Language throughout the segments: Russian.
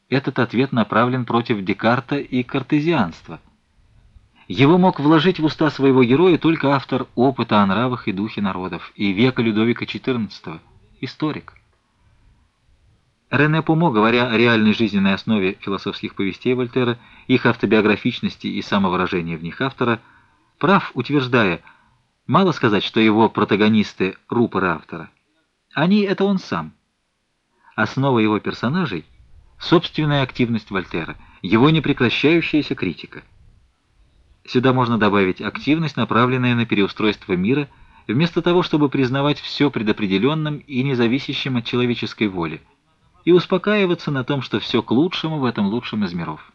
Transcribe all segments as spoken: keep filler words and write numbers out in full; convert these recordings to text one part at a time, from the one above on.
Этот ответ направлен против Декарта и картезианства. Его мог вложить в уста своего героя только автор опыта о нравах и духе народов и века Людовика четырнадцатого, историк. Рене Помо, говоря о реальной жизненной основе философских повестей Вольтера, их автобиографичности и самовыражения в них автора, прав, утверждая, мало сказать, что его протагонисты — рупоры автора. Они — это он сам. Основа его персонажей — собственная активность Вольтера, его непрекращающаяся критика. Сюда можно добавить активность, направленная на переустройство мира, вместо того, чтобы признавать все предопределенным и независящим от человеческой воли, и успокаиваться на том, что все к лучшему в этом лучшем из миров.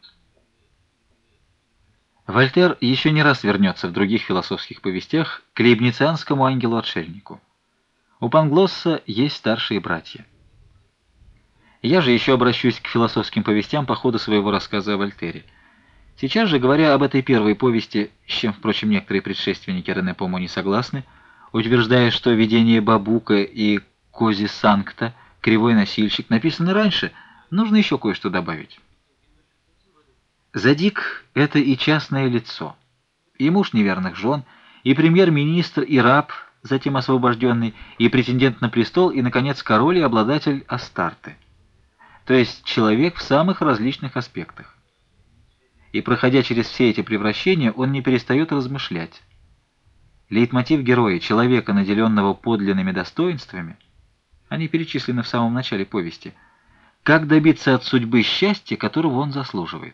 Вольтер еще не раз вернется в других философских повестях к лейбницианскому ангелу-отшельнику. У Панглосса есть старшие братья. Я же еще обращусь к философским повестям по ходу своего рассказа о Вольтере. Сейчас же, говоря об этой первой повести, с чем, впрочем, некоторые предшественники Рене Помо не согласны, утверждая, что видение Бабука и Кози Санкта, кривой носильщик, написано раньше, нужно еще кое-что добавить. Задик — это и частное лицо, и муж неверных жен, и премьер-министр, и раб, затем освобожденный, и претендент на престол, и, наконец, король и обладатель Астарты. То есть человек в самых различных аспектах. И, проходя через все эти превращения, он не перестает размышлять. Лейтмотив героя, человека, наделенного подлинными достоинствами, они перечислены в самом начале повести, как добиться от судьбы счастья, которого он заслуживает.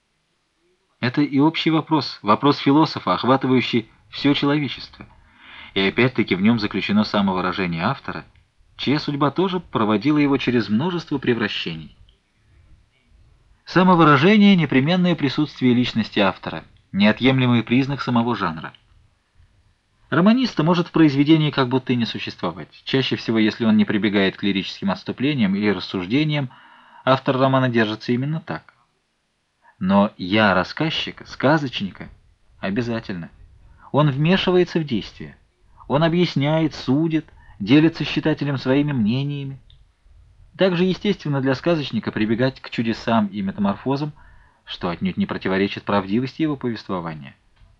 Это и общий вопрос, вопрос философа, охватывающий все человечество. И опять-таки в нем заключено самовыражение автора, чья судьба тоже проводила его через множество превращений. Самовыражение — непременное присутствие личности автора, неотъемлемый признак самого жанра. Романиста может в произведении как будто и не существовать. Чаще всего, если он не прибегает к лирическим отступлениям или рассуждениям, автор романа держится именно так. Но «я» рассказчика, сказочника обязательно. Он вмешивается в действие. Он объясняет, судит, делится с читателем своими мнениями. Также естественно для сказочника прибегать к чудесам и метаморфозам, что отнюдь не противоречит правдивости его повествования.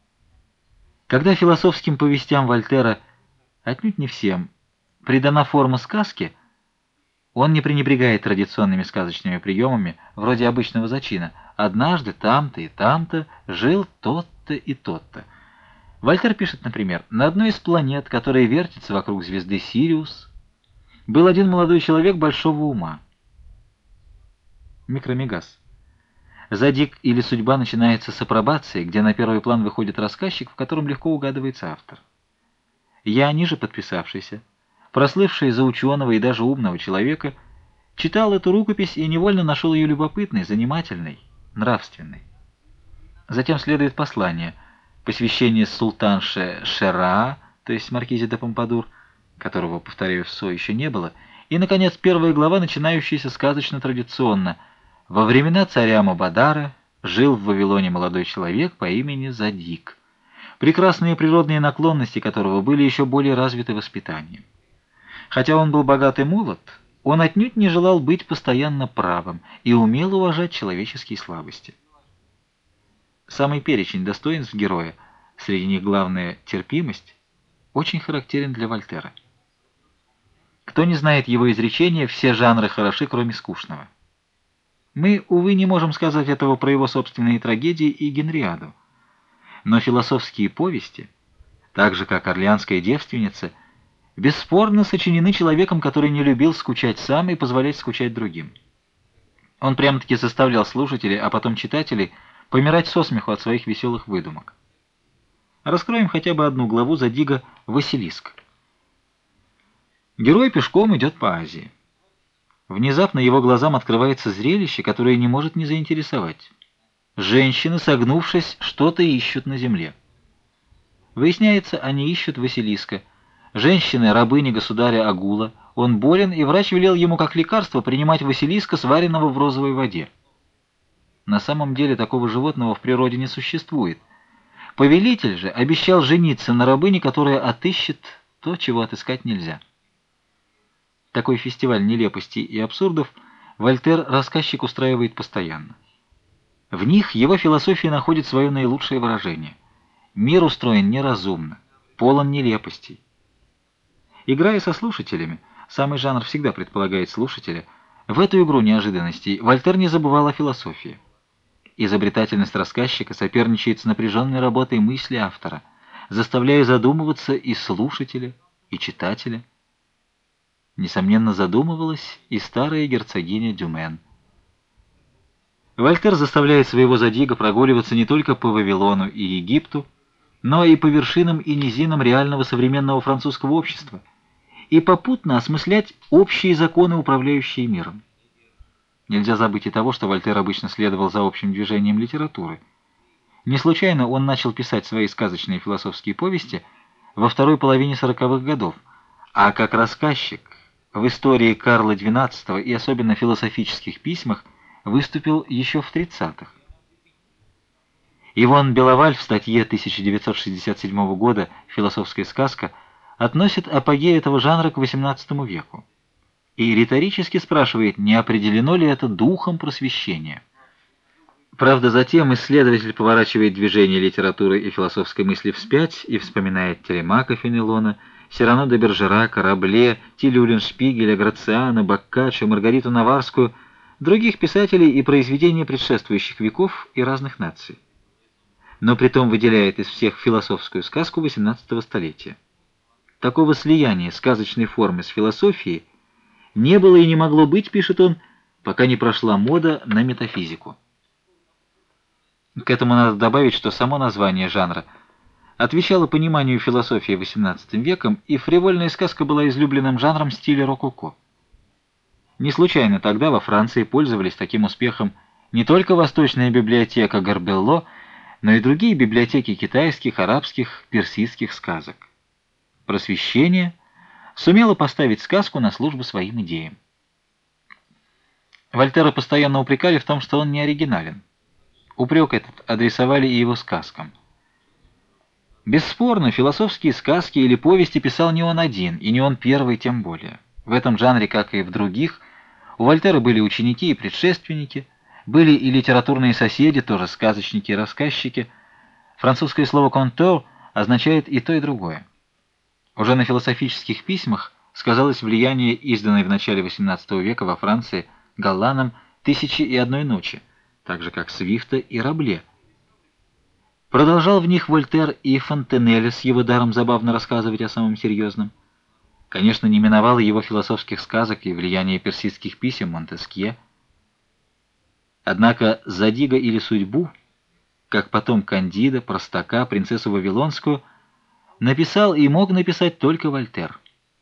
Когда философским повестям Вольтера, отнюдь не всем, придана форма сказки, он не пренебрегает традиционными сказочными приемами, вроде обычного зачина: «Однажды там-то и там-то жил тот-то и тот-то». Вольтер пишет, например, «На одной из планет, которая вертится вокруг звезды Сириус, был один молодой человек большого ума». Микромегас. Задик или судьба начинается с апробации, где на первый план выходит рассказчик, в котором легко угадывается автор. Я, ниже подписавшийся, прослывший за ученого и даже умного человека, читал эту рукопись и невольно нашел ее любопытной, занимательной, нравственной. Затем следует послание, посвящение султанше Шераа, то есть маркизе де Помпадур, которого, повторяю, в Со еще не было, и, наконец, первая глава, начинающаяся сказочно-традиционно. Во времена царя Мабадара жил в Вавилоне молодой человек по имени Задик, прекрасные природные наклонности которого были еще более развиты воспитанием. Хотя он был богат и молод, он отнюдь не желал быть постоянно правым и умел уважать человеческие слабости. Самый перечень достоинств героя, среди них главная терпимость, очень характерен для Вольтера. Кто не знает его изречения, все жанры хороши, кроме скучного. Мы, увы, не можем сказать этого про его собственные трагедии и Генриаду. Но философские повести, так же как «Орлеанская девственница», бесспорно сочинены человеком, который не любил скучать сам и позволять скучать другим. Он прямо-таки заставлял слушателей, а потом читателей, помирать со смеху от своих веселых выдумок. Раскроем хотя бы одну главу Задига «Василиск». Герой пешком идет по Азии. Внезапно его глазам открывается зрелище, которое не может не заинтересовать. Женщины, согнувшись, что-то ищут на земле. Выясняется, они ищут Василиска. Женщины — рабыни государя Агула. Он болен, и врач велел ему как лекарство принимать Василиска, сваренного в розовой воде. На самом деле такого животного в природе не существует. Повелитель же обещал жениться на рабыне, которая отыщет то, чего отыскать нельзя. Такой фестиваль нелепостей и абсурдов Вольтер рассказчик устраивает постоянно. В них его философия находит свое наилучшее выражение. Мир устроен неразумно, полон нелепостей. Играя со слушателями, самый жанр всегда предполагает слушателя, в эту игру неожиданностей Вольтер не забывал о философии. Изобретательность рассказчика соперничает с напряженной работой мысли автора, заставляя задумываться и слушателя, и читателя. Несомненно, задумывалась и старая герцогиня Дюмен. Вольтер заставляет своего Задига прогуливаться не только по Вавилону и Египту, но и по вершинам и низинам реального современного французского общества, и попутно осмыслять общие законы, управляющие миром. Нельзя забыть и того, что Вольтер обычно следовал за общим движением литературы. Не случайно он начал писать свои сказочные философские повести во второй половине сороковых годов, а как рассказчик в истории Карла двенадцатого и особенно в философических письмах выступил еще в тридцатых. Ивон Беловаль в статье тысяча девятьсот шестьдесят седьмого года «Философская сказка» относит апогей этого жанра к восемнадцатому веку и риторически спрашивает, не определено ли это духом просвещения. Правда, затем исследователь поворачивает движение литературы и философской мысли вспять и вспоминает Телемака Фенелона, Сирано де Бержерака, Рабле, Тилюлин, Шпигеля, Грациана, Боккаччо, Маргариту Наварскую, других писателей и произведения предшествующих веков и разных наций. Но притом выделяет из всех философскую сказку восемнадцатого столетия. Такого слияния сказочной формы с философией не было и не могло быть, пишет он, пока не прошла мода на метафизику. К этому надо добавить, что само название жанра отвечало пониманию философии восемнадцатым веком, и фривольная сказка была излюбленным жанром стиля рококо. Не случайно тогда во Франции пользовались таким успехом не только восточная библиотека Горбелло, но и другие библиотеки китайских, арабских, персидских сказок. Просвещение сумело поставить сказку на службу своим идеям. Вольтера постоянно упрекали в том, что он не оригинален. Упрек этот адресовали и его сказкам. Бесспорно, философские сказки или повести писал не он один, и не он первый тем более. В этом жанре, как и в других, у Вольтера были ученики и предшественники, были и литературные соседи, тоже сказочники и рассказчики. Французское слово «контор» означает и то, и другое. Уже на философических письмах сказалось влияние, изданной в начале восемнадцатого века во Франции Галланом «Тысячи и одной ночи», так же как Свифта и Рабле. Продолжал в них Вольтер и Фонтенеля с его даром забавно рассказывать о самом серьезном. Конечно, не миновало его философских сказок и влияние персидских писем Монтескье. Однако Задига или судьбу, как потом Кандида, Простака, принцессу Вавилонскую, написал и мог написать только Вольтер.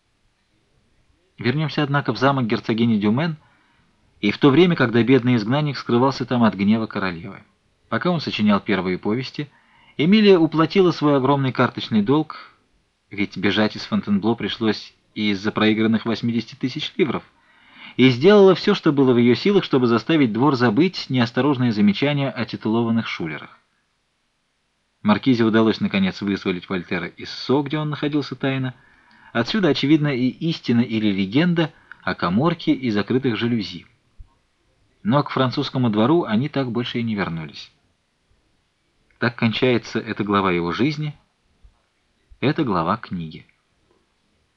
Вернемся, однако, в замок герцогини Дюмен, и в то время, когда бедный изгнанник скрывался там от гнева королевы. Пока он сочинял первые повести, Эмилия уплатила свой огромный карточный долг, ведь бежать из Фонтенбло пришлось и из-за проигранных восьмидесяти тысяч ливров, и сделала все, что было в ее силах, чтобы заставить двор забыть неосторожные замечания о титулованных шулерах. Маркизе удалось, наконец, вызволить Вольтера из Со, где он находился тайно. Отсюда, очевидно, и истина или легенда о каморке и закрытых жалюзи. Но к французскому двору они так больше и не вернулись. Так кончается эта глава его жизни, эта глава книги.